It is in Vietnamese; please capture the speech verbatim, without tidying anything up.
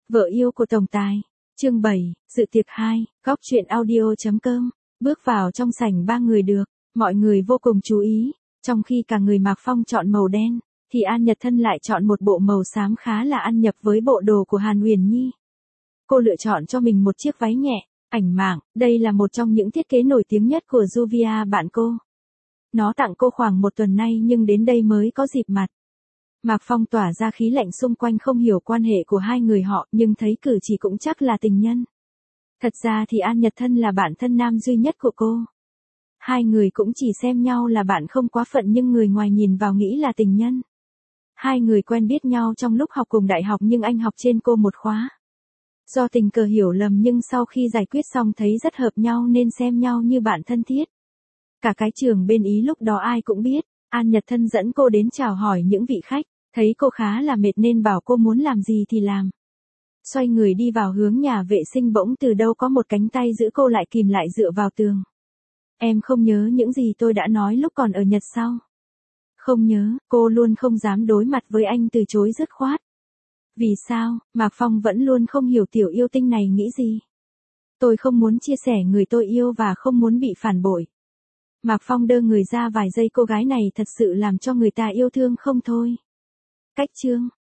Vợ yêu của tổng tài. Chương bảy, dự tiệc hai, góc truyện audio chấm com. Bước vào trong sảnh ba người được, mọi người vô cùng chú ý, trong khi cả người Mạc Phong chọn màu đen, thì An Nhật Thân lại chọn một bộ màu xám khá là ăn nhập với bộ đồ của Hàn Uyển Nhi. Cô lựa chọn cho mình một chiếc váy nhẹ, ảnh mảng, đây là một trong những thiết kế nổi tiếng nhất của Juvia bạn cô. Nó tặng cô khoảng một tuần nay nhưng đến đây mới có dịp mặt. Mạc Phong tỏa ra khí lạnh xung quanh, không hiểu quan hệ của hai người họ nhưng thấy cử chỉ cũng chắc là tình nhân. Thật ra thì An Nhật Thân là bạn thân nam duy nhất của cô. Hai người cũng chỉ xem nhau là bạn không quá phận nhưng người ngoài nhìn vào nghĩ là tình nhân. Hai người quen biết nhau trong lúc học cùng đại học nhưng anh học trên cô một khóa. Do tình cờ hiểu lầm nhưng sau khi giải quyết xong thấy rất hợp nhau nên xem nhau như bạn thân thiết. Cả cái trường bên Ý lúc đó ai cũng biết, An Nhật Thân dẫn cô đến chào hỏi những vị khách, thấy cô khá là mệt nên bảo cô muốn làm gì thì làm. Xoay người đi vào hướng nhà vệ sinh bỗng từ đâu có một cánh tay giữ cô lại, kìm lại dựa vào tường. Em không nhớ những gì tôi đã nói lúc còn ở Nhật sao? Không nhớ, cô luôn không dám đối mặt với anh, từ chối dứt khoát. Vì sao? Mạc Phong vẫn luôn không hiểu tiểu yêu tinh này nghĩ gì. Tôi không muốn chia sẻ người tôi yêu và không muốn bị phản bội. Mạc Phong đơ người ra vài giây, cô gái này thật sự làm cho người ta yêu thương không thôi. Cách chương